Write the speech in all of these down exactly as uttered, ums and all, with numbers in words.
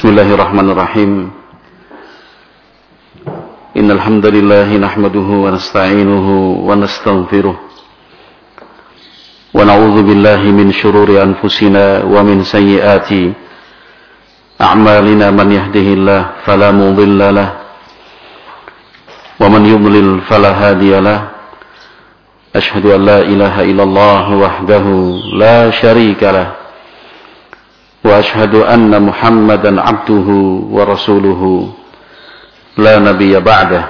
Bismillahirrahmanirrahim. Innal hamdalillah nahmaduhu wa nasta'inuhu wa nastaghfiruh. Wa na'udzu billahi min shururi anfusina wa min sayyiati a'malina. Man yahdihillahu fala mudilla lahu wa man yudlil fala hadiya lahu. Ashhadu an la ilaha illallah wahdahu la syarika lahu wa ashhadu anna Muhammadan abduhu wa rasuluhu la nabiyya ba'dah.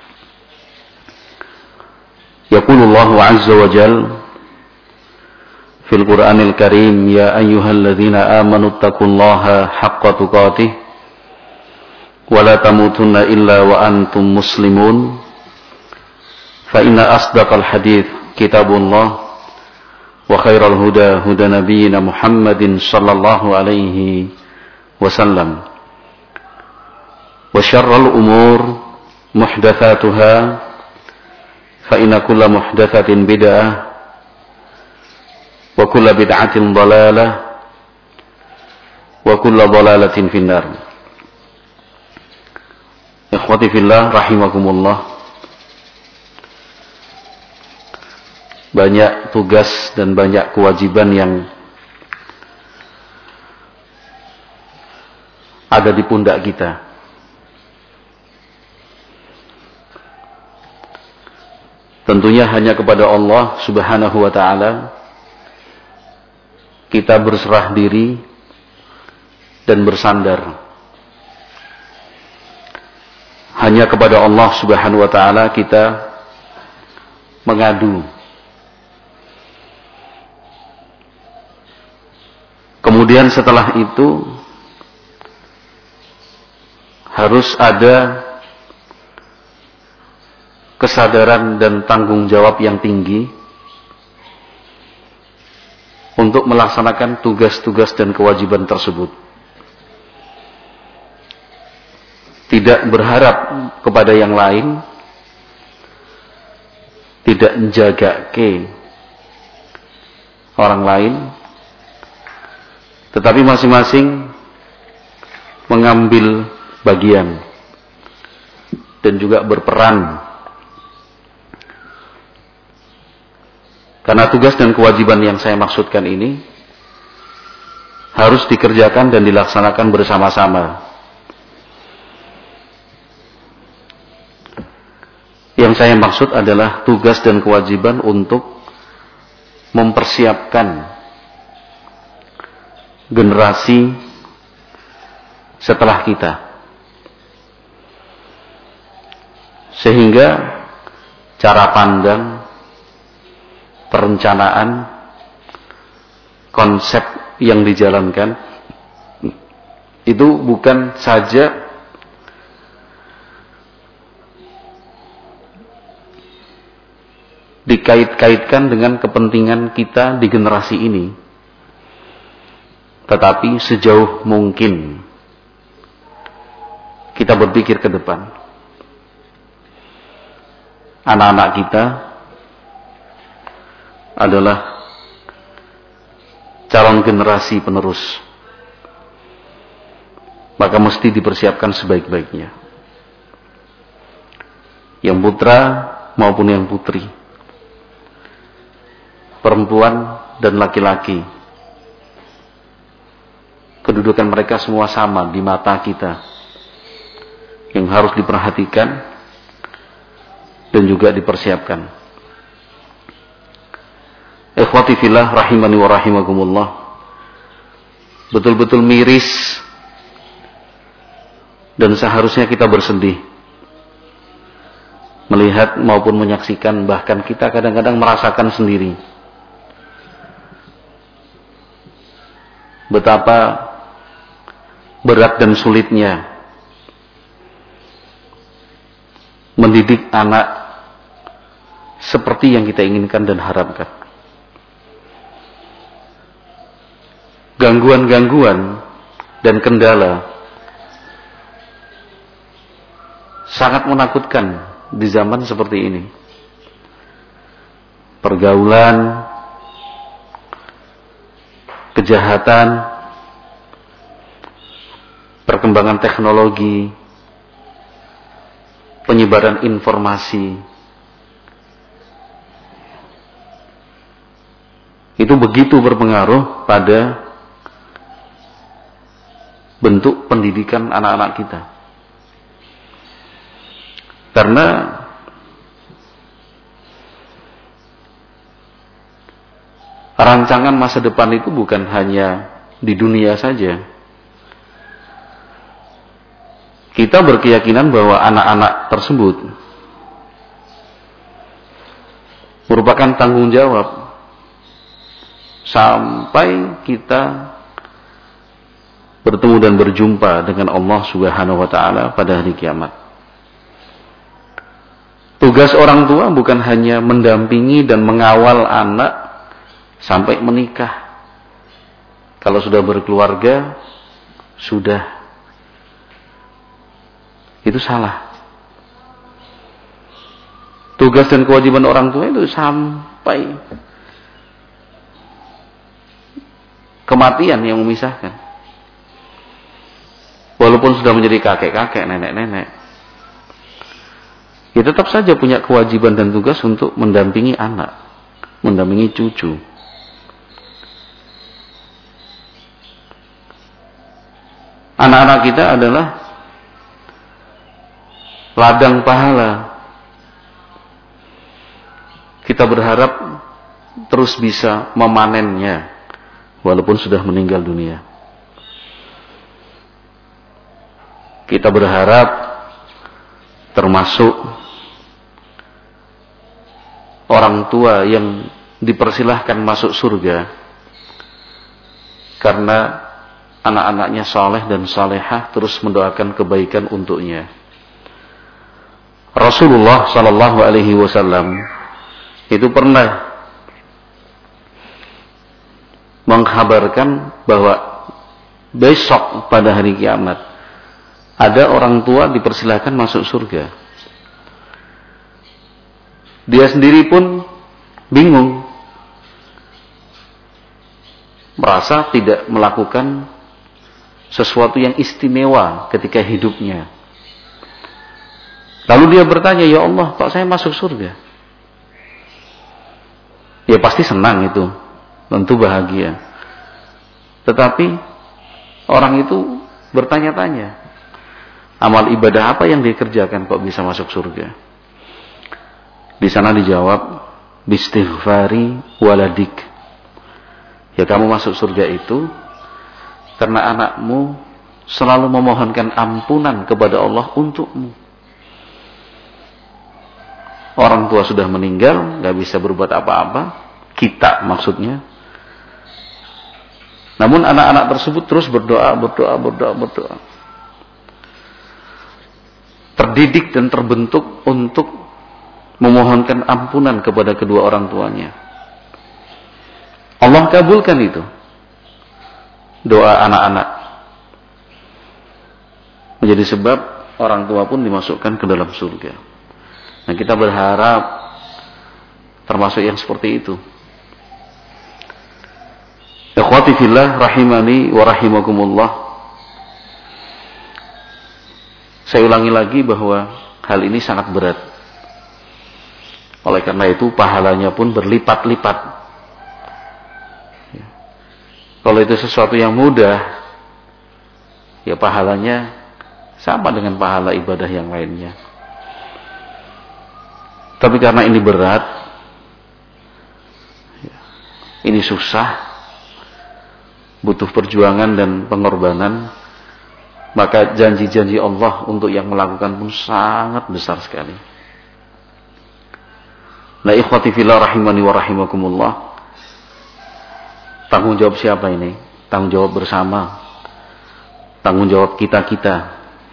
Yaqulullahu azza wa jalla fil Qur'anil Karim, ya ayyuhalladzina amanu taqullaha haqqa tuqatih wa la tamutunna illa wa antum muslimun. Fa inna asdaqal hadits kitabullah wa khairal huda huda nabiyyina Muhammadin sallallahu alaihi wasallam wa syarrul umur muhdatsatuha fa inna kulla muhdatsatin bid'ah wa kulla bid'atin dhalalah wa kulla dhalalatin finnar. Ikhwati fillah rahimakumullah. Banyak tugas dan banyak kewajiban yang ada di pundak kita. Tentunya hanya kepada Allah Subhanahu wa ta'ala kita berserah diri dan bersandar. Hanya kepada Allah Subhanahu wa ta'ala kita mengadu. Kemudian setelah itu harus ada kesadaran dan tanggung jawab yang tinggi untuk melaksanakan tugas-tugas dan kewajiban tersebut. Tidak berharap kepada yang lain, tidak menjaga ke orang lain, tetapi masing-masing mengambil bagian dan juga berperan. Karena tugas dan kewajiban yang saya maksudkan ini harus dikerjakan dan dilaksanakan bersama-sama. Yang saya maksud adalah tugas dan kewajiban untuk mempersiapkan generasi setelah kita, sehingga cara pandang, perencanaan, konsep yang dijalankan itu bukan saja dikait-kaitkan dengan kepentingan kita di generasi ini, tetapi sejauh mungkin kita berpikir ke depan. Anak-anak kita adalah calon generasi penerus, maka mesti dipersiapkan sebaik-baiknya. Yang putra maupun yang putri, perempuan dan laki-laki, kedudukan mereka semua sama di mata kita, yang harus diperhatikan dan juga dipersiapkan. Ikhwati fillah rahimani wa rahimakumullah. Betul-betul miris dan seharusnya kita bersedih melihat maupun menyaksikan, bahkan kita kadang-kadang merasakan sendiri betapa berat dan sulitnya mendidik anak seperti yang kita inginkan dan harapkan. Gangguan-gangguan dan kendala sangat menakutkan di zaman seperti ini. Pergaulan, kejahatan, perkembangan perkembangan teknologi, penyebaran informasi, itu begitu berpengaruh pada bentuk pendidikan anak-anak kita. Karena rancangan masa depan itu bukan hanya di dunia saja. Kita berkeyakinan bahwa anak-anak tersebut merupakan tanggung jawab sampai kita bertemu dan berjumpa dengan Allah Subhanahu wa taala pada hari kiamat. Tugas orang tua bukan hanya mendampingi dan mengawal anak sampai menikah. Kalau sudah berkeluarga, sudah. Itu salah. Tugas dan kewajiban orang tua itu sampai kematian yang memisahkan. Walaupun sudah menjadi kakek-kakek, nenek-nenek, ya tetap saja punya kewajiban dan tugas untuk mendampingi anak, mendampingi cucu. Anak-anak kita adalah ladang pahala. Kita berharap terus bisa memanennya walaupun sudah meninggal dunia. Kita berharap termasuk orang tua yang dipersilahkan masuk surga karena anak-anaknya saleh dan salehah terus mendoakan kebaikan untuknya. Rasulullah sallallahu alaihi wasallam itu pernah mengkhabarkan bahwa besok pada hari kiamat ada orang tua dipersilahkan masuk surga. Dia sendiri pun bingung, merasa tidak melakukan sesuatu yang istimewa ketika hidupnya. Lalu dia bertanya, ya Allah, kok saya masuk surga? Ya pasti senang itu, tentu bahagia. Tetapi orang itu bertanya-tanya, amal ibadah apa yang dikerjakan kok bisa masuk surga? Di sana dijawab, bistighfari waladik. Ya kamu masuk surga itu karena anakmu selalu memohonkan ampunan kepada Allah untukmu. Orang tua sudah meninggal, gak bisa berbuat apa-apa, kita maksudnya. Namun anak-anak tersebut terus berdoa, berdoa, berdoa, berdoa. Terdidik dan terbentuk untuk memohonkan ampunan kepada kedua orang tuanya. Allah kabulkan itu. Doa anak-anak menjadi sebab orang tua pun dimasukkan ke dalam surga. Nah, kita berharap termasuk yang seperti itu. Ikhwati fillah rahimani wa rahimakumullah. Saya ulangi lagi bahwa hal ini sangat berat. Oleh karena itu pahalanya pun berlipat-lipat. Kalau itu sesuatu yang mudah, ya pahalanya sama dengan pahala ibadah yang lainnya. Tapi karena ini berat, ini susah, butuh perjuangan dan pengorbanan, maka janji-janji Allah untuk yang melakukan pun sangat besar sekali. La ikhwati fillah rahimani wa rahimakumullah. Tanggung jawab siapa ini? Tanggung jawab bersama. Tanggung jawab kita-kita.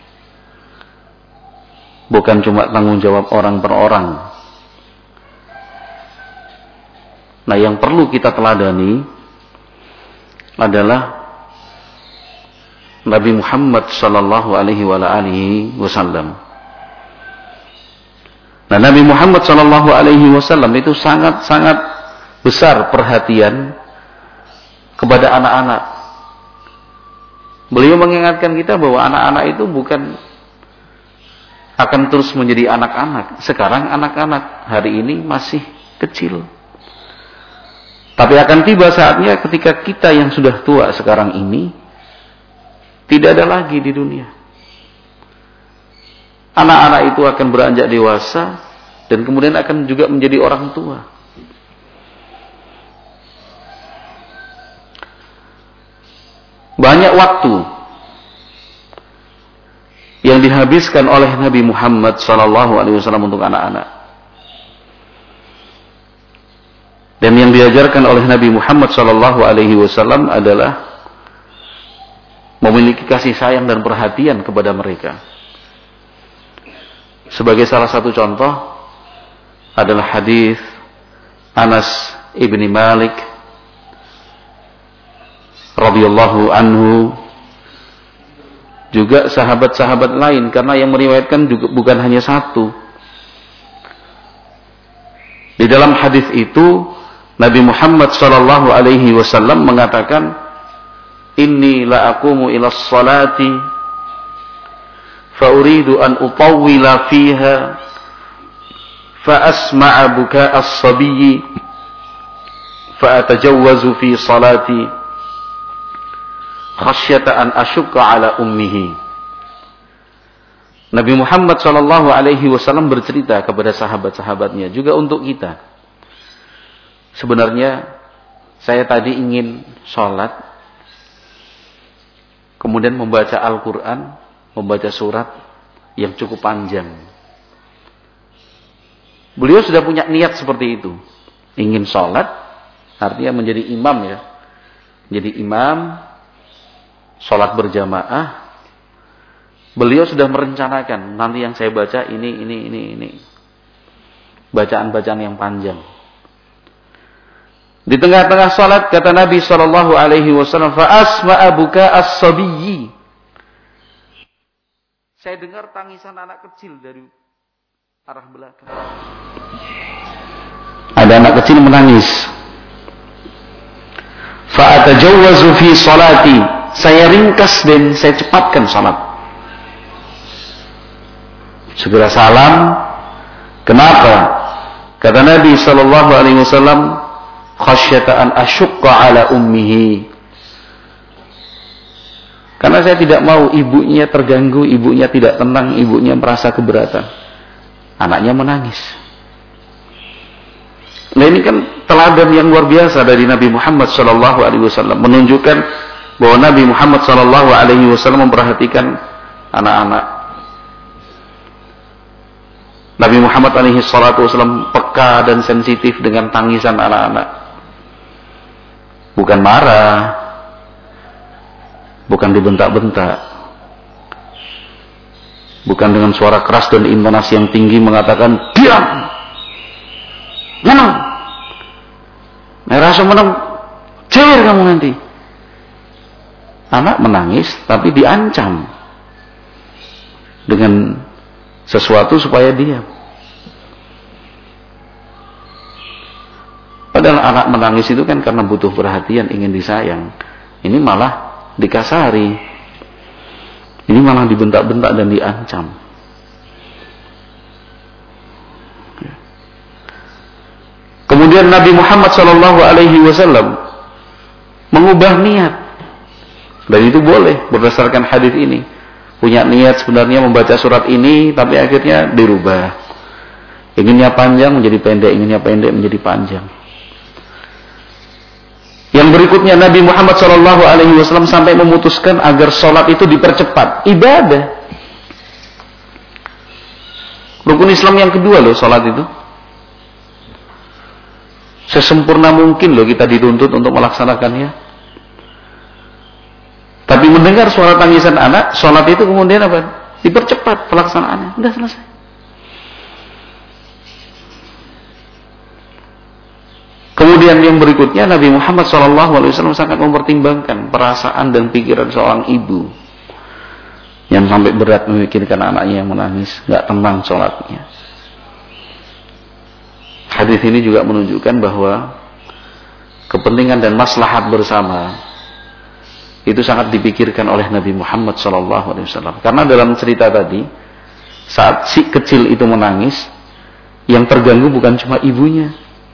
Bukan cuma tanggung jawab orang per orang. Nah, yang perlu kita teladani adalah Nabi Muhammad sallallahu alaihi wa alihi wasallam. Nah, Nabi Muhammad sallallahu alaihi wasallam itu sangat-sangat besar perhatian kepada anak-anak. Beliau mengingatkan kita bahwa anak-anak itu bukan akan terus menjadi anak-anak. Sekarang anak-anak, hari ini masih kecil. Tapi akan tiba saatnya ketika kita yang sudah tua sekarang ini tidak ada lagi di dunia. Anak-anak itu akan beranjak dewasa dan kemudian akan juga menjadi orang tua. Banyak waktu yang dihabiskan oleh Nabi Muhammad shallallahu alaihi wasallam untuk anak-anak. Dan yang diajarkan oleh Nabi Muhammad shallallahu alaihi wasallam adalah memiliki kasih sayang dan perhatian kepada mereka. Sebagai salah satu contoh adalah hadis Anas ibni Malik radhiyallahu anhu, juga sahabat-sahabat lain, karena yang meriwayatkan juga bukan hanya satu. Di dalam hadis itu Nabi Muhammad sallallahu alaihi wasallam mengatakan, "Inni la aqumu ila sholati fa uridu an utawwila fiha fa asma'a buka'a as-sabiyyi fa atajawwazu fi salati khasyata an asyukka ala ummihi." Nabi Muhammad shallallahu alaihi wasallam bercerita kepada sahabat-sahabatnya, juga untuk kita. Sebenarnya saya tadi ingin sholat, kemudian membaca Al-Quran, membaca surat yang cukup panjang. Beliau sudah punya niat seperti itu, ingin sholat, artinya menjadi imam ya, menjadi imam, sholat berjamaah. Beliau sudah merencanakan, nanti yang saya baca ini, ini, ini, ini. Bacaan-bacaan yang panjang. Di tengah-tengah sholat, kata Nabi shallallahu alaihi wasallam, fa asma'a buka as-sabiyyi. Saya dengar tangisan anak kecil dari arah belakang. Ada anak kecil menangis. Fa atajawwazu fi sholati. Saya ringkas dan saya cepatkan salat. Segera salam. Kenapa? Kata Nabi sallallahu alaihi wasallam, khasyata an asyukka ala ummihi. Karena saya tidak mau ibunya terganggu, ibunya tidak tenang, ibunya merasa keberatan. Anaknya menangis. Nah, ini kan teladan yang luar biasa dari Nabi Muhammad sallallahu alaihi wasallam, menunjukkan bahwa Nabi Muhammad sallallahu alaihi wasallam memperhatikan anak-anak. Nabi Muhammad alaihi salatu wasallam peka dan sensitif dengan tangisan anak-anak. Bukan marah, bukan dibentak-bentak, bukan dengan suara keras dan intonasi yang tinggi mengatakan, "Diam! Menang! Merasa menang, cewer kamu nanti." Anak menangis, tapi diancam dengan sesuatu supaya diam. Padahal anak menangis itu kan karena butuh perhatian, ingin disayang. Ini malah dikasari. Ini malah dibentak-bentak dan diancam. Kemudian Nabi Muhammad shallallahu alaihi wasallam mengubah niat. Dan itu boleh berdasarkan hadis ini. Punya niat sebenarnya membaca surat ini, tapi akhirnya dirubah. Inginnya panjang menjadi pendek, inginnya pendek menjadi panjang. Yang berikutnya Nabi Muhammad shallallahu alaihi wasallam sampai memutuskan agar sholat itu dipercepat. Ibadah. Rukun Islam yang kedua loh sholat itu. Sesempurna mungkin loh kita dituntut untuk melaksanakannya. Tapi mendengar suara tangisan anak, sholat itu kemudian apa? Dipercepat pelaksanaannya. Sudah selesai. Kemudian yang berikutnya Nabi Muhammad shallallahu alaihi wasallam sangat mempertimbangkan perasaan dan pikiran seorang ibu yang sampai berat memikirkan anaknya yang menangis, nggak tenang sholatnya. Hadis ini juga menunjukkan bahwa kepentingan dan maslahat bersama itu sangat dipikirkan oleh Nabi Muhammad shallallahu alaihi wasallam. Karena dalam cerita tadi, saat si kecil itu menangis, yang terganggu bukan cuma ibunya.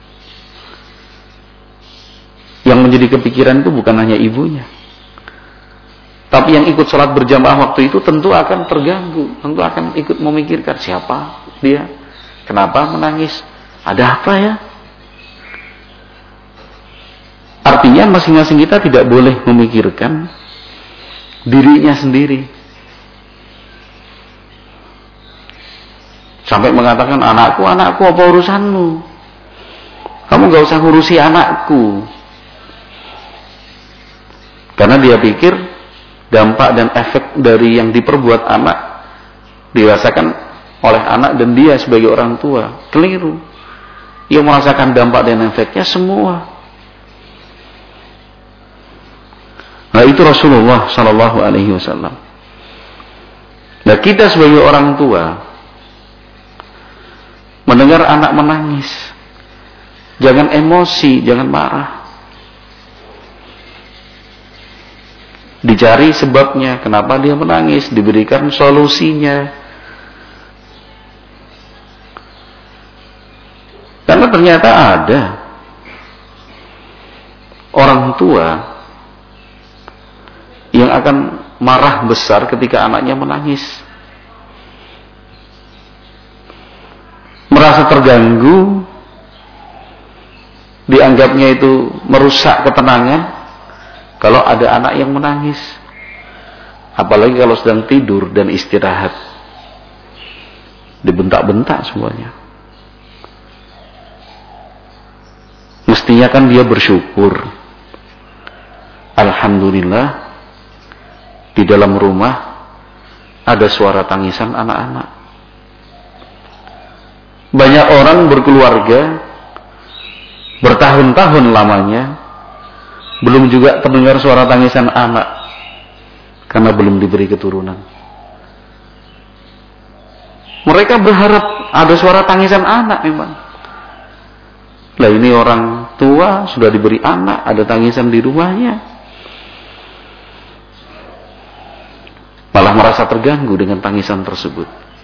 Yang menjadi kepikiran itu bukan hanya ibunya. Tapi yang ikut sholat berjamaah waktu itu tentu akan terganggu. Tentu akan ikut memikirkan siapa dia, kenapa menangis, ada apa ya. Artinya masing-masing kita tidak boleh memikirkan dirinya sendiri. Sampai mengatakan, anakku, anakku, apa urusanmu? Kamu gak usah ngurusi anakku. Karena dia pikir dampak dan efek dari yang diperbuat anak dirasakan oleh anak dan dia sebagai orang tua. Keliru. Ia merasakan dampak dan efeknya semua. Nah, itu Rasulullah Shallallahu Alaihi Wasallam. Nah, kita sebagai orang tua mendengar anak menangis, jangan emosi, jangan marah. Dicari sebabnya, kenapa dia menangis, diberikan solusinya. Karena ternyata ada orang tua yang akan marah besar ketika anaknya menangis, merasa terganggu, dianggapnya itu merusak ketenangan kalau ada anak yang menangis. Apalagi kalau sedang tidur dan istirahat, dibentak-bentak semuanya. Mestinya kan dia bersyukur, alhamdulillah di dalam rumah ada suara tangisan anak-anak. Banyak orang berkeluarga bertahun-tahun lamanya belum juga terdengar suara tangisan anak karena belum diberi keturunan. Mereka berharap ada suara tangisan anak memang. Lah ini orang tua sudah diberi anak, ada tangisan di rumahnya, malah merasa terganggu dengan tangisan tersebut.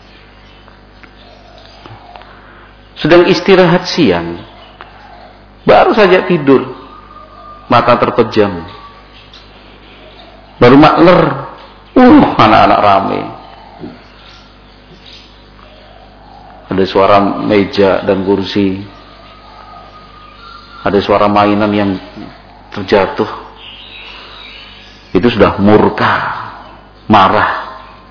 Sedang istirahat siang, baru saja tidur, mata terpejam, baru makler, uh anak-anak rame, ada suara meja dan kursi, ada suara mainan yang terjatuh. Itu sudah murka, marah.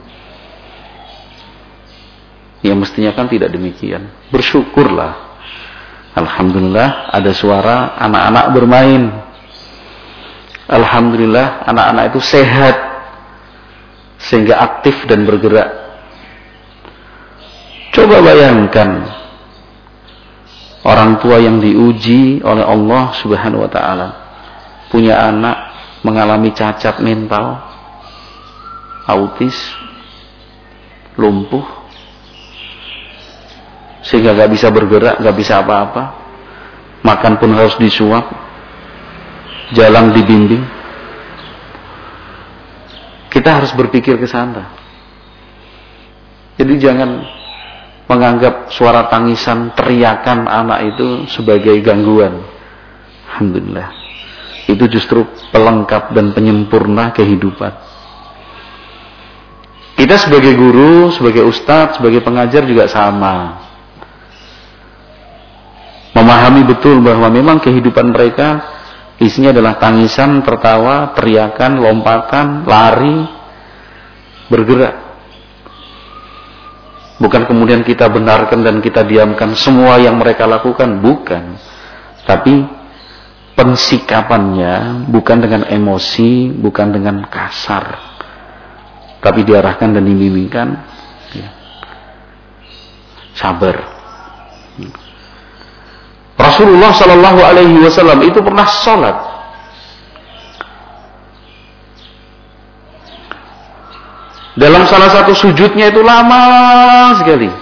Yang mestinya kan tidak demikian. Bersyukurlah, alhamdulillah ada suara anak-anak bermain. Alhamdulillah anak-anak itu sehat sehingga aktif dan bergerak. Coba bayangkan orang tua yang diuji oleh Allah Subhanahu wa taala, punya anak mengalami cacat mental, autis, lumpuh, sehingga gak bisa bergerak, gak bisa apa-apa, makan pun harus disuap, jalan dibimbing. Kita harus berpikir ke sana. Jadi jangan menganggap suara tangisan, teriakan anak itu sebagai gangguan. Alhamdulillah, itu justru pelengkap dan penyempurna kehidupan. Kita sebagai guru, sebagai ustadz, sebagai pengajar juga sama. Memahami betul bahwa memang kehidupan mereka isinya adalah tangisan, tertawa, teriakan, lompatan, lari, bergerak. Bukan kemudian kita benarkan dan kita diamkan semua yang mereka lakukan, bukan. Tapi pensikapannya bukan dengan emosi, bukan dengan kasar, tapi diarahkan dan dibimbingkan, ya, sabar. Rasulullah Shallallahu Alaihi Wasallam itu pernah sholat, dalam salah satu sujudnya itu lama sekali.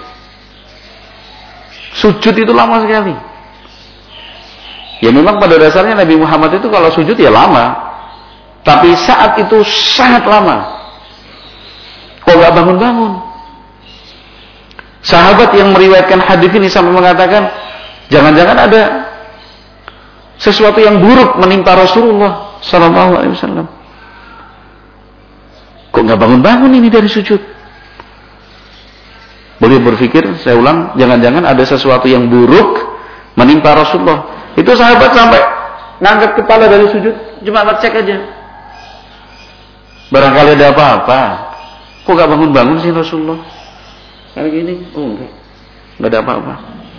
Sujud itu lama sekali. Ya memang pada dasarnya Nabi Muhammad itu kalau sujud ya lama. Tapi saat itu sangat lama. Kok nggak bangun-bangun? Sahabat yang meriwayatkan hadis ini sampai mengatakan, jangan-jangan ada sesuatu yang buruk menimpa Rasulullah Sallallahu Alaihi Wasallam. Kok nggak bangun-bangun ini dari sujud? Boleh berpikir, saya ulang, jangan-jangan ada sesuatu yang buruk menimpa Rasulullah. Itu sahabat sampai ngangkat kepala dari sujud, cuma ngecek aja. Barangkali ada apa-apa. Kok nggak bangun-bangun sih Rasulullah? Kayak gini, oh enggak, nggak ada apa-apa.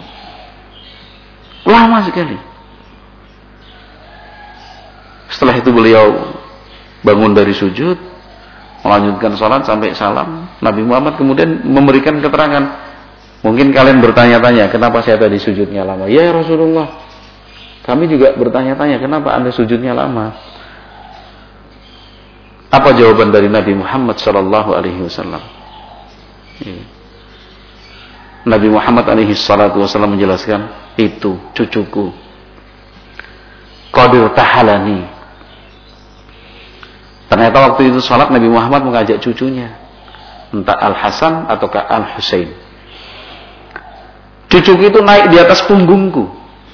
Lama sekali. Setelah itu beliau bangun dari sujud, melanjutkan sholat sampai salam. Nabi Muhammad kemudian memberikan keterangan. Mungkin kalian bertanya-tanya, kenapa saya tadi sujudnya lama? Ya Rasulullah, kami juga bertanya-tanya, kenapa anda sujudnya lama? Apa jawaban dari Nabi Muhammad Sallallahu Alaihi Wasallam? Nabi Muhammad Alaihi Wasallam menjelaskan, itu cucuku, qadir tahalani. Ternyata waktu itu sholat Nabi Muhammad mengajak cucunya, entah Al-Hasan ataukah Al-Husain. Cucuku itu naik di atas punggungku,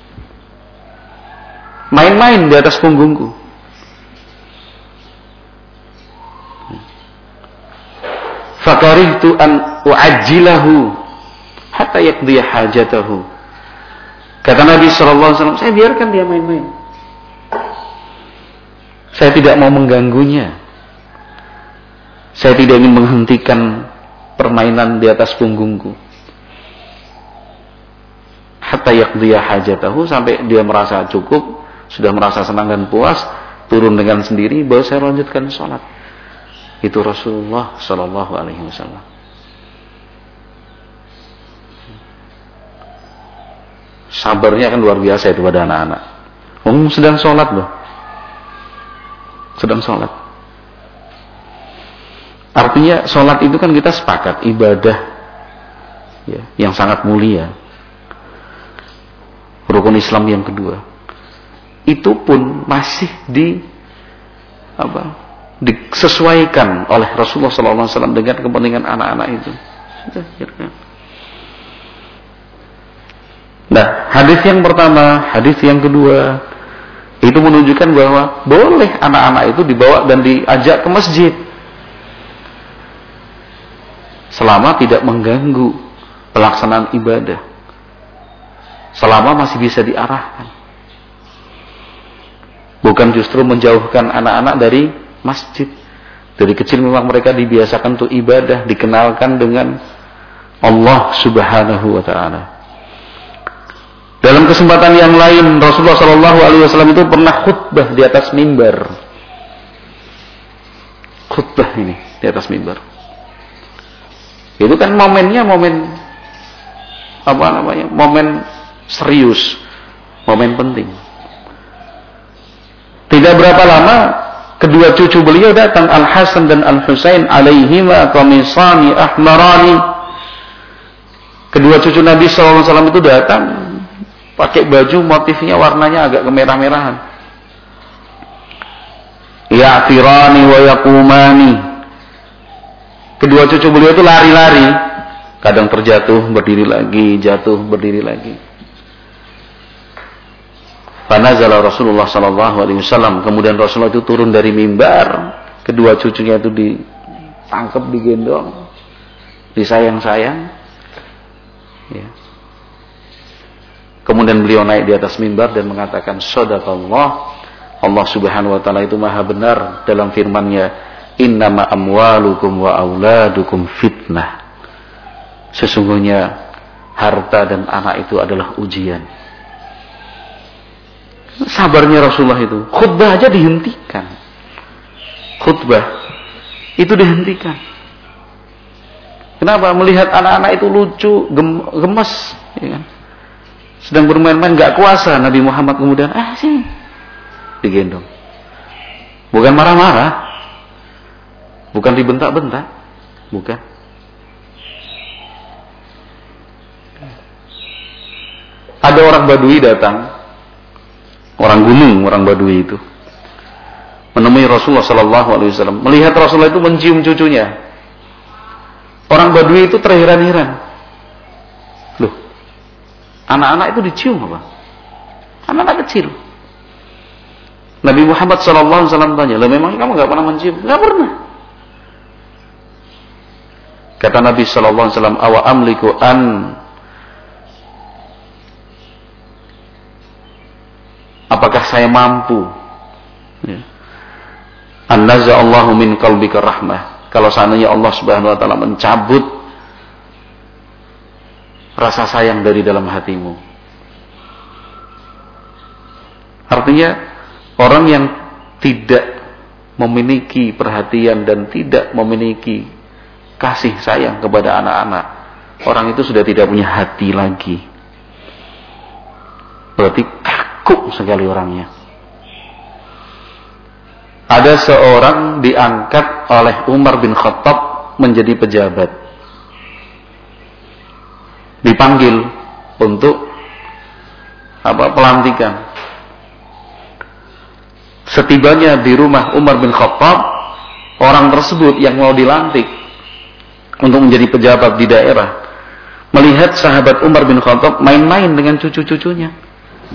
main-main di atas punggungku. Fakarihtu an u'ajjilahu hatta yaqdiya hajatahu. Kata Nabi sallallahu alaihi wasallam, saya biarkan dia main-main. Saya tidak mau mengganggunya. Saya tidak ingin menghentikan permainan di atas punggungku. Hatta yaqdiya hajatahu, sampai dia merasa cukup, sudah merasa senang dan puas, turun dengan sendiri, baru saya lanjutkan sholat. Itu Rasulullah sallallahu alaihi wasallam. Sabarnya kan luar biasa itu pada anak-anak. Oh, sedang sholat loh. Sedang sholat. Artinya sholat itu kan kita sepakat ibadah ya, yang sangat mulia, rukun Islam yang kedua. Itu pun masih di apa? Disesuaikan oleh Rasulullah sallallahu alaihi wasallam dengan kepentingan anak-anak itu. Nah, hadis yang pertama, hadis yang kedua, itu menunjukkan bahwa boleh anak-anak itu dibawa dan diajak ke masjid selama tidak mengganggu pelaksanaan ibadah, selama masih bisa diarahkan, bukan justru menjauhkan anak-anak dari masjid. Dari kecil memang mereka dibiasakan untuk ibadah, dikenalkan dengan Allah Subhanahu wa taala. Dalam kesempatan yang lain, Rasulullah Shallallahu Alaihi Wasallam itu pernah khutbah di atas mimbar. Khutbah ini di atas mimbar. Itu kan momennya momen apa namanya? Momen serius, momen penting. Tidak berapa lama, kedua cucu beliau datang, Al-Hasan dan Al-Husain alaihima qamisani ahmarani. Kedua cucu Nabi Shallallahu Alaihi Wasallam itu datang pakai baju motifnya warnanya agak kemerah-merahan. Ya'tirani wa yaqumani. Kedua cucu beliau itu lari-lari, kadang terjatuh, berdiri lagi, jatuh, berdiri lagi. Fanazala Rasulullah sallallahu alaihi wasallam, kemudian Rasulullah itu turun dari mimbar, kedua cucunya itu ditangkap, digendong, disayang-sayang. Ya. Kemudian beliau naik di atas mimbar dan mengatakan, shadaqallah, Allah Subhanahu wa taala itu maha benar dalam firman-Nya, innama amwalukum wa auladukum fitnah. Sesungguhnya harta dan anak itu adalah ujian. Sabarnya Rasulullah itu, khutbah aja dihentikan. Khutbah itu dihentikan. Kenapa? Melihat anak-anak itu lucu, gemes, ya kan? Sedang bermain-main, gak kuasa. Nabi Muhammad kemudian, ah sini, digendong. Bukan marah-marah, bukan dibentak-bentak, bukan. Ada orang Badui datang, orang gunung, orang Badui itu menemui Rasulullah Sallallahu Alaihi Wasallam, melihat Rasulullah itu mencium cucunya. Orang Badui itu terheran-heran. Loh, anak-anak itu dicium apa? Anak-anak kecil. Nabi Muhammad Sallallahu Alaihi Wasallam tanya, lah memang kamu nggak pernah mencium? Nggak pernah. Kata Nabi Sallallahu Alaihi Wasallam, awa amliku an apakah saya mampu ya. An-naza Allahu min qalbika rahmah. Kalau seandainya Allah Subhanahu wa taala mencabut rasa sayang dari dalam hatimu. Artinya orang yang tidak memiliki perhatian dan tidak memiliki kasih sayang kepada anak-anak, orang itu sudah tidak punya hati lagi. Berarti kaku sekali orangnya. Ada seorang diangkat oleh Umar bin Khattab menjadi pejabat. Dipanggil untuk apa? Pelantikan. Setibanya di rumah Umar bin Khattab, orang tersebut yang mau dilantik untuk menjadi pejabat di daerah, melihat sahabat Umar bin Khattab main-main dengan cucu-cucunya.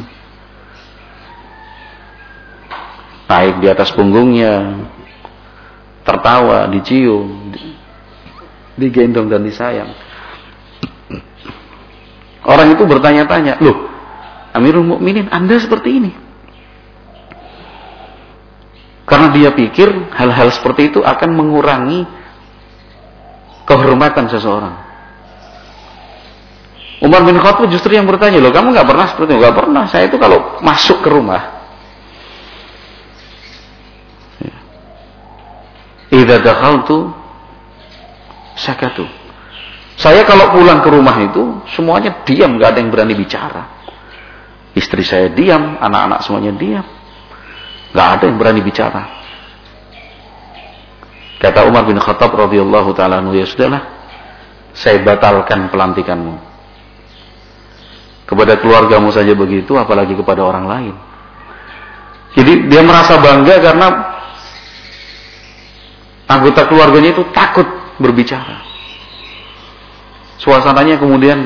Naik di atas punggungnya, tertawa, dicium, digendong dan disayang. Orang itu bertanya-tanya, loh, Amirul Mukminin, Anda seperti ini? Karena dia pikir hal-hal seperti itu akan mengurangi kehormatan seseorang. Umar bin Khattab justru yang bertanya, loh, kamu nggak pernah seperti itu? Nggak pernah. Saya itu kalau masuk ke rumah, idza dakhaltu sakatu. Saya kalau pulang ke rumah itu semuanya diam, enggak ada yang berani bicara. Istri saya diam, anak-anak semuanya diam. Enggak ada yang berani bicara. Kata Umar bin Khattab radhiyallahu taala anhu, ya sudahlah, saya batalkan pelantikanmu. Kepada keluargamu saja begitu, apalagi kepada orang lain. Jadi dia merasa bangga karena anggota keluarganya itu takut berbicara. Suasananya kemudian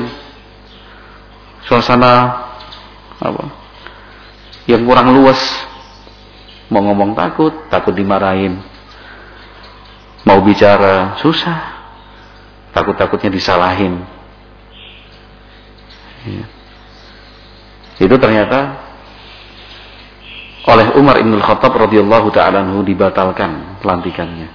suasana apa? Yang kurang luas. Mau ngomong takut, takut dimarahin. Mau bicara susah, takut-takutnya disalahin. Ya. Itu ternyata oleh Umar bin Khattab radhiyallahu taala anhu dibatalkan pelantikannya.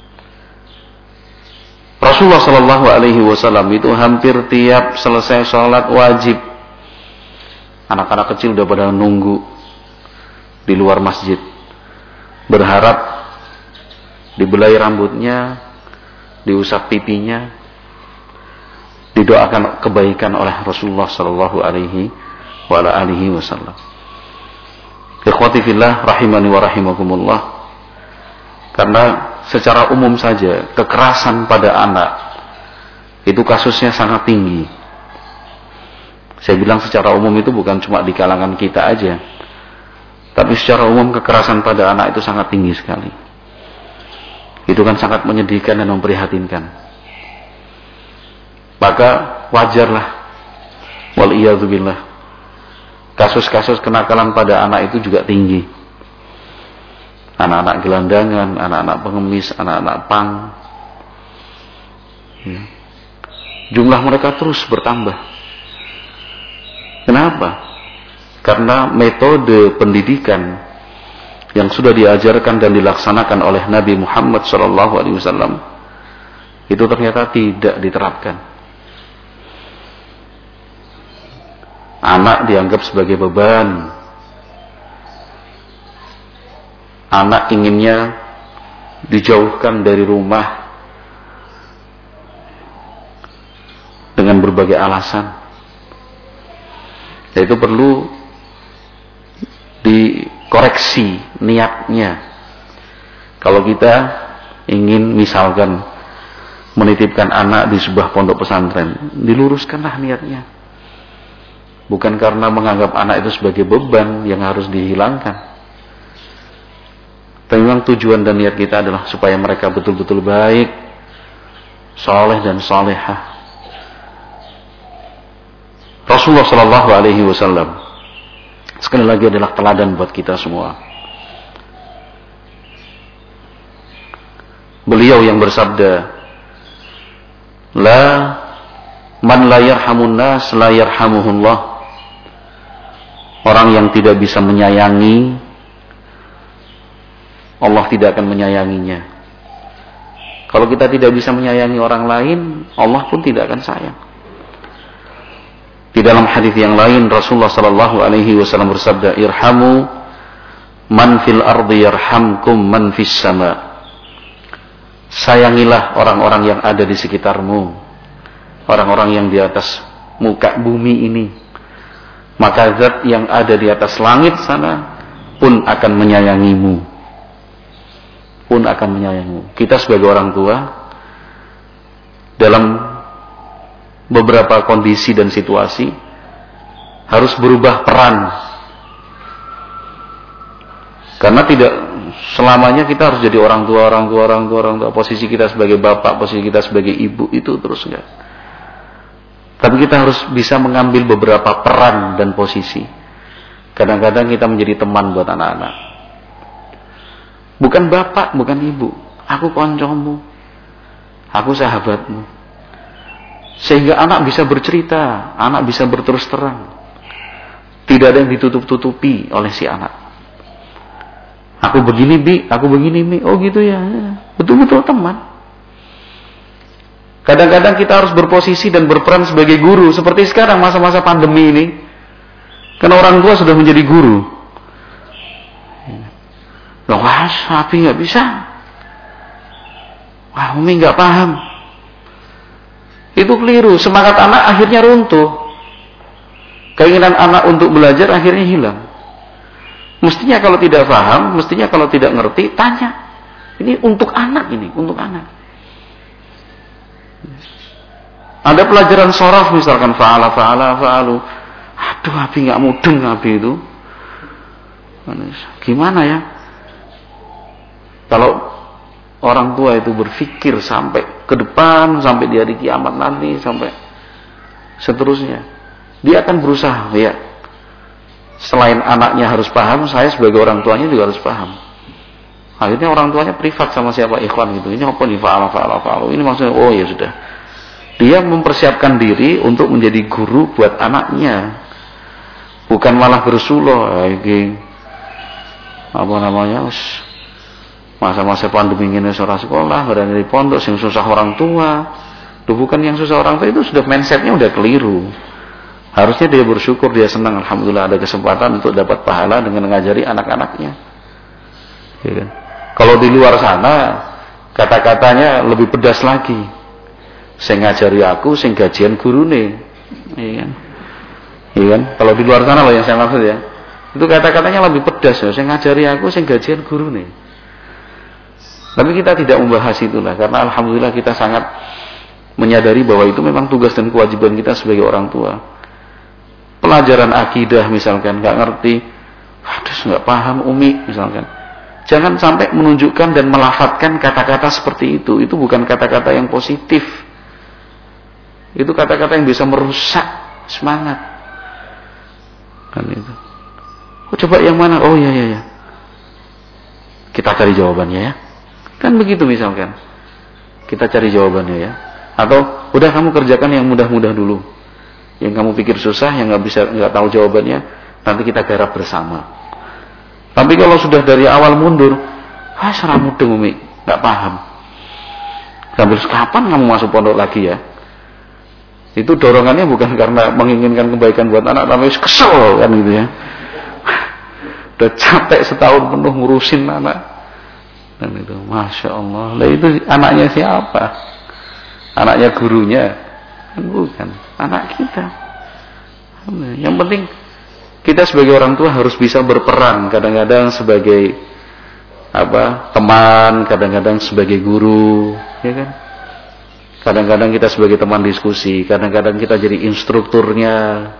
Rasulullah Shallallahu Alaihi Wasallam itu hampir tiap selesai sholat wajib, anak-anak kecil udah pada nunggu di luar masjid, berharap dibelai rambutnya, diusap pipinya, didoakan kebaikan oleh Rasulullah Shallallahu Alaihi Wasallam. Ikhwati fillah rahimani wa rahimakumullah. Karena secara umum saja kekerasan pada anak itu kasusnya sangat tinggi. Saya bilang secara umum itu bukan cuma di kalangan kita aja, tapi secara umum kekerasan pada anak itu sangat tinggi sekali. Itu kan sangat menyedihkan dan memprihatinkan. Maka wajarlah, wal iyadzubillah, kasus-kasus kenakalan pada anak itu juga tinggi. Anak-anak gelandangan, anak-anak pengemis, anak-anak pang. Ya. Jumlah mereka terus bertambah. Kenapa? Karena metode pendidikan yang sudah diajarkan dan dilaksanakan oleh Nabi Muhammad shallallahu alaihi wasallam itu ternyata tidak diterapkan. Anak dianggap sebagai beban. Anak inginnya dijauhkan dari rumah dengan berbagai alasan. Itu perlu dikoreksi niatnya. Kalau kita ingin misalkan menitipkan anak di sebuah pondok pesantren, diluruskanlah niatnya. Bukan karena menganggap anak itu sebagai beban yang harus dihilangkan. Tapi memang tujuan dan niat kita adalah supaya mereka betul-betul baik, saleh dan salehah. Rasulullah Shallallahu Alaihi Wasallam sekali lagi adalah teladan buat kita semua. Beliau yang bersabda, La man la yarhamun nas la yarhamuhullah. Orang yang tidak bisa menyayangi, Allah tidak akan menyayanginya. Kalau kita tidak bisa menyayangi orang lain, Allah pun tidak akan sayang. Di dalam hadis yang lain, Rasulullah Sallallahu Alaihi Wasallam bersabda, Irhamu man fil ardi yarhamkum man fis sama. Sayangilah orang-orang yang ada di sekitarmu, orang-orang yang di atas muka bumi ini, maka zat yang ada di atas langit sana pun akan menyayangimu, pun akan menyayangimu. Kita sebagai orang tua dalam beberapa kondisi dan situasi harus berubah peran, karena tidak selamanya kita harus jadi orang tua, orang tua, orang tua, orang tua. Posisi kita sebagai bapak, posisi kita sebagai ibu itu terus enggak. Tapi kita harus bisa mengambil beberapa peran dan posisi. Kadang-kadang kita menjadi teman buat anak-anak. Bukan bapak, bukan ibu. Aku koncomu, aku sahabatmu. Sehingga anak bisa bercerita, anak bisa berterus terang. Tidak ada yang ditutup-tutupi oleh si anak. Aku begini bi, aku begini mi. Oh gitu ya, betul-betul teman. Kadang-kadang kita harus berposisi dan berperan sebagai guru. Seperti sekarang masa-masa pandemi ini, karena orang tua sudah menjadi guru. Loh, wah, sapi nggak bisa. Wah, umi nggak paham. Itu keliru. Semangat anak akhirnya runtuh. Keinginan anak untuk belajar akhirnya hilang. Mestinya kalau tidak paham, mestinya kalau tidak ngerti, tanya. Ini untuk anak ini, untuk anak. Ada pelajaran sorof misalkan fa'ala, fa'ala, fa'alu. Aduh, Abi nggak mudeng Abi itu. Gimana ya? Kalau orang tua itu berpikir sampai ke depan, sampai di hari kiamat nanti, sampai seterusnya, dia akan berusaha, ya. Selain anaknya harus paham, saya sebagai orang tuanya juga harus paham. Akhirnya orang tuanya privat sama siapa ikhwan gitu. Ini apa nih fa'ala, fa'ala, fa'alu. Ini maksudnya, oh ya sudah. Dia mempersiapkan diri untuk menjadi guru buat anaknya. Bukan malah bersuloh. Lagi, apa namanya, masa-masa pandemi ini seorang sekolah, berada di pondok, yang susah orang tua. Duh, bukan yang susah orang tua, itu sudah mindsetnya udah keliru. Harusnya dia bersyukur, dia senang, alhamdulillah ada kesempatan untuk dapat pahala dengan mengajari anak-anaknya. Ya kan? Kalau di luar sana, kata-katanya lebih pedas lagi. Sing ngajari aku, sing gajian gurune. Ya kan? Ya kan? Kalau di luar sana loh yang saya maksud ya. Itu kata-katanya lebih pedas ya. Sing ngajari aku, sing gajian gurune. Tapi kita tidak membahas itulah, karena alhamdulillah kita sangat menyadari bahwa itu memang tugas dan kewajiban kita sebagai orang tua. Pelajaran akidah misalkan nggak ngerti, aduh nggak paham umi misalkan, jangan sampai menunjukkan dan melafatkan kata-kata seperti itu. Itu bukan kata-kata yang positif. Itu kata-kata yang bisa merusak semangat. Kan itu. Oh, coba yang mana? Oh iya iya iya. Kita cari jawabannya ya. Kan begitu misalkan. Kita cari jawabannya ya. Atau udah kamu kerjakan yang mudah-mudah dulu. Yang kamu pikir susah, yang nggak bisa, nggak tahu jawabannya, nanti kita garap bersama. Tapi kalau sudah dari awal mundur, ah serah mudeng umi, nggak paham. Sambil kapan kamu masuk pondok lagi ya? Itu dorongannya bukan karena menginginkan kebaikan buat anak, tapi kesel kan gitu ya. Udah capek setahun penuh ngurusin anak, dan itu, masya Allah. Lah itu anaknya siapa? Anaknya gurunya. Bukan, anak kita. Yang penting kita sebagai orang tua harus bisa berperan, kadang-kadang sebagai apa teman, kadang-kadang sebagai guru, ya kan? Kadang-kadang kita sebagai teman diskusi, kadang-kadang kita jadi instrukturnya.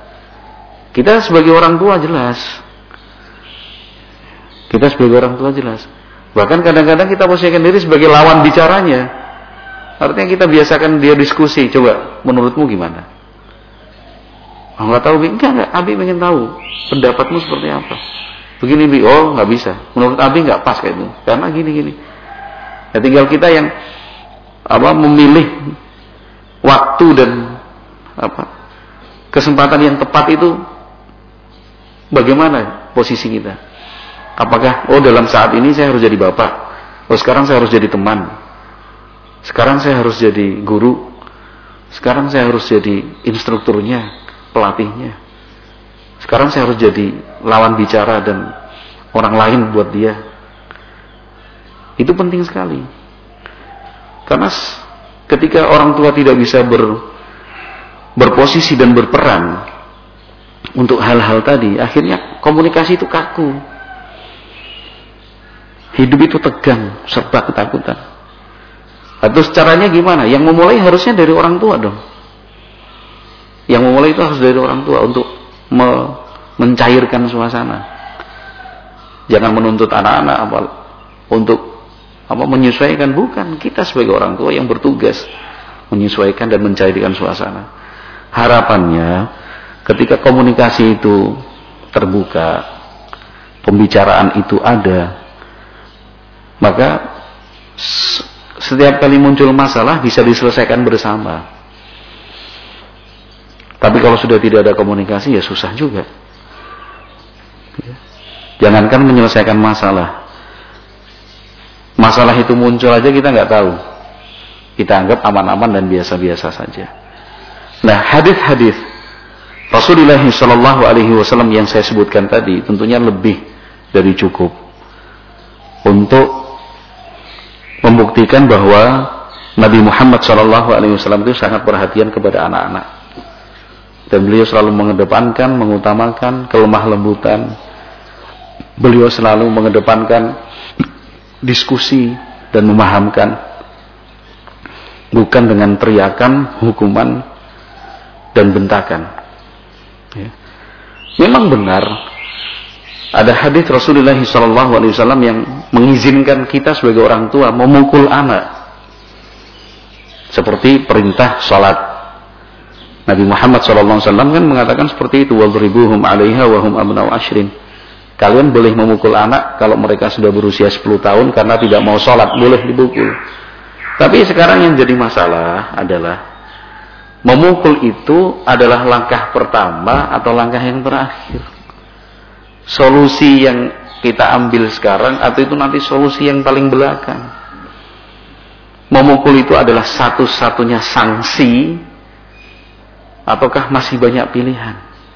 Kita sebagai orang tua jelas, kita sebagai orang tua jelas Bahkan kadang-kadang kita posisikan diri sebagai lawan bicaranya. Artinya kita biasakan dia diskusi. Coba, menurutmu gimana? Oh, nggak tahu, Bi. Enggak, enggak. Abi pengen tahu pendapatmu seperti apa. Begini, Bi. Oh, nggak bisa. Menurut Abi nggak pas kayak itu. Karena gini-gini. Ya, tinggal kita yang apa memilih waktu dan apa kesempatan yang tepat itu. Bagaimana posisi kita? Apakah, oh dalam saat ini saya harus jadi bapak. Oh sekarang saya harus jadi teman. Sekarang saya harus jadi guru. Sekarang saya harus jadi instrukturnya, pelatihnya. Sekarang saya harus jadi lawan bicara dan orang lain buat dia. Itu penting sekali. Karena ketika orang tua tidak bisa ber, berposisi dan berperan untuk hal-hal tadi, akhirnya komunikasi itu kaku. Hidup itu tegang, serba ketakutan. Atau caranya gimana? Yang memulai harusnya dari orang tua dong. Yang memulai itu harus dari orang tua untuk me- mencairkan suasana. Jangan menuntut anak-anak apa untuk apa menyesuaikan, bukan. Kita sebagai orang tua yang bertugas menyesuaikan dan mencairkan suasana. Harapannya ketika komunikasi itu terbuka, pembicaraan itu ada, maka setiap kali muncul masalah bisa diselesaikan bersama. Tapi kalau sudah tidak ada komunikasi ya susah juga. Jangankan menyelesaikan masalah, masalah itu muncul aja kita nggak tahu. Kita anggap aman-aman dan biasa-biasa saja. Nah, hadis-hadis Rasulullah Shallallahu Alaihi Wasallam yang saya sebutkan tadi tentunya lebih dari cukup untuk membuktikan bahwa Nabi Muhammad shallallahu alaihi wasallam itu sangat perhatian kepada anak-anak, dan beliau selalu mengedepankan, mengutamakan kelemah lembutan. Beliau selalu mengedepankan diskusi dan memahamkan, bukan dengan teriakan, hukuman dan bentakan. Ya. Memang benar ada hadis Rasulullah shallallahu alaihi wasallam yang mengizinkan kita sebagai orang tua memukul anak, seperti perintah salat. Nabi Muhammad shallallahu alaihi wasallam kan mengatakan seperti itu, wadribuhum alaiha wa hum abna'u ashrin. Kalian boleh memukul anak kalau mereka sudah berusia sepuluh tahun karena tidak mau salat, boleh dipukul. Tapi sekarang yang jadi masalah adalah memukul itu adalah langkah pertama atau langkah yang terakhir. Solusi yang kita ambil sekarang atau itu nanti solusi yang paling belakang. Memukul itu adalah satu-satunya sanksi ataukah masih banyak pilihan?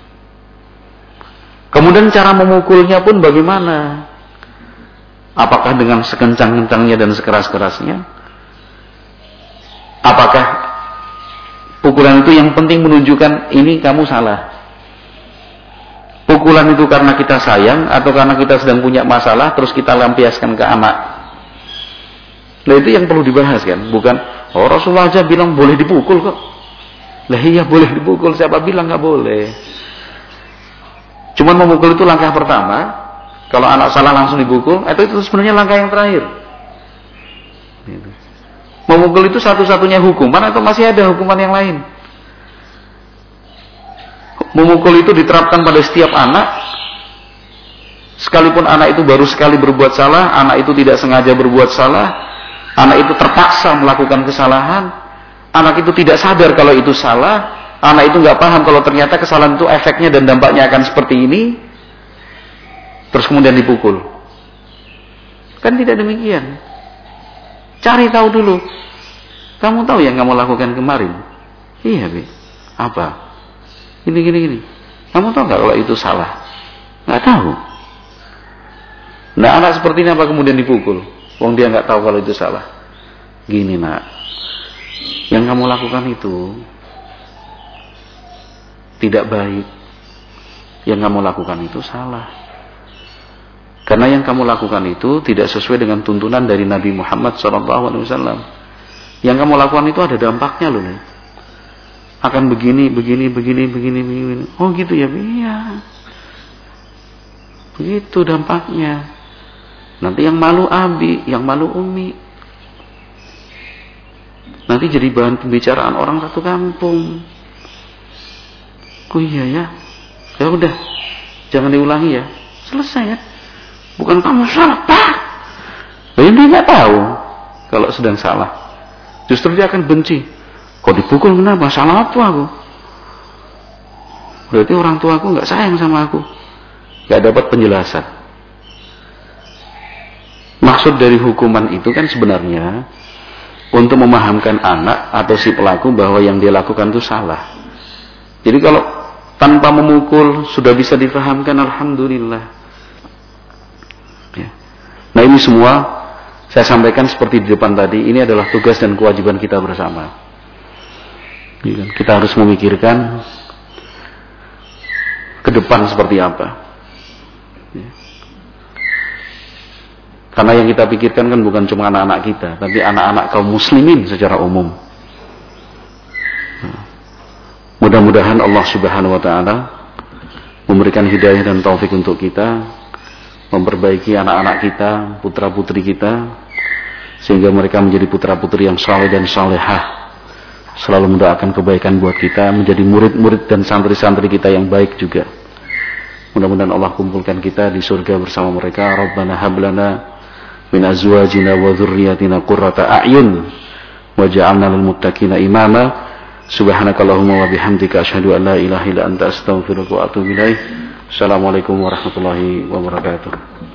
Kemudian cara memukulnya pun bagaimana? Apakah dengan sekencang-kencangnya dan sekeras-kerasnya? Apakah pukulan itu yang penting menunjukkan ini kamu salah? Pukulan itu karena kita sayang atau karena kita sedang punya masalah terus kita lampiaskan ke anak. Nah itu yang perlu dibahas kan, bukan oh Rasulullah aja bilang boleh dipukul kok. Lah iya boleh dipukul, siapa bilang nggak boleh? Cuman memukul itu langkah pertama. Kalau anak salah langsung dipukul, itu itu sebenarnya langkah yang terakhir. Memukul itu satu-satunya hukuman atau masih ada hukuman yang lain? Memukul itu diterapkan pada setiap anak, sekalipun anak itu baru sekali berbuat salah, anak itu tidak sengaja berbuat salah, anak itu terpaksa melakukan kesalahan, anak itu tidak sadar kalau itu salah, anak itu nggak paham kalau ternyata kesalahan itu efeknya dan dampaknya akan seperti ini, terus kemudian dipukul. Kan tidak demikian. Cari tahu dulu. Kamu tahu yang kamu lakukan kemarin? Iya, Bi. Apa? Gini, gini, gini. Kamu tahu nggak kalau itu salah? Nggak tahu. Nah, anak seperti ini apa kemudian dipukul? Wong dia nggak tahu kalau itu salah. Gini, nak. Yang kamu lakukan itu tidak baik. Yang kamu lakukan itu salah. Karena yang kamu lakukan itu tidak sesuai dengan tuntunan dari Nabi Muhammad shallallahu alaihi wasallam. Yang kamu lakukan itu ada dampaknya loh nih. Akan begini, begini, begini, begini, begini. Oh gitu ya, iya. Begitu dampaknya. Nanti yang malu abi, yang malu umi. Nanti jadi bahan pembicaraan orang satu kampung. Oh iya ya. Ya udah, jangan diulangi ya. Selesai ya. Bukan kamu salah, Pak. Nah, dia nggak tahu kalau sedang salah. Justru dia akan benci. Kok dipukul kenapa? Salah apa aku? Berarti orang tua aku nggak sayang sama aku. Nggak dapat penjelasan. Maksud dari hukuman itu kan sebenarnya untuk memahamkan anak atau si pelaku bahwa yang dia lakukan itu salah. Jadi kalau tanpa memukul sudah bisa difahamkan, alhamdulillah. Ya. Nah ini semua saya sampaikan seperti di depan tadi, ini adalah tugas dan kewajiban kita bersama. Kita harus memikirkan ke depan seperti apa. Ya. Karena yang kita pikirkan kan bukan cuma anak-anak kita, tapi anak-anak kaum muslimin secara umum. Mudah-mudahan Allah Subhanahu wa taala memberikan hidayah dan taufik untuk kita, memperbaiki anak-anak kita, putra-putri kita, sehingga mereka menjadi putra-putri yang saleh dan salehah. Selalu mendoakan kebaikan buat kita, menjadi murid-murid dan santri-santri kita yang baik juga. Mudah-mudahan Allah kumpulkan kita di surga bersama mereka. Rabbana hab lana min azwajina wa dzurriyyatina qurrata a'yun waj'alna lil muttaqina imama. Subhanakallahumma wa bihamdika asyhadu an la ilaha illa anta astaghfiruka wa atubu ilaik. Assalamualaikum warahmatullahi wabarakatuh.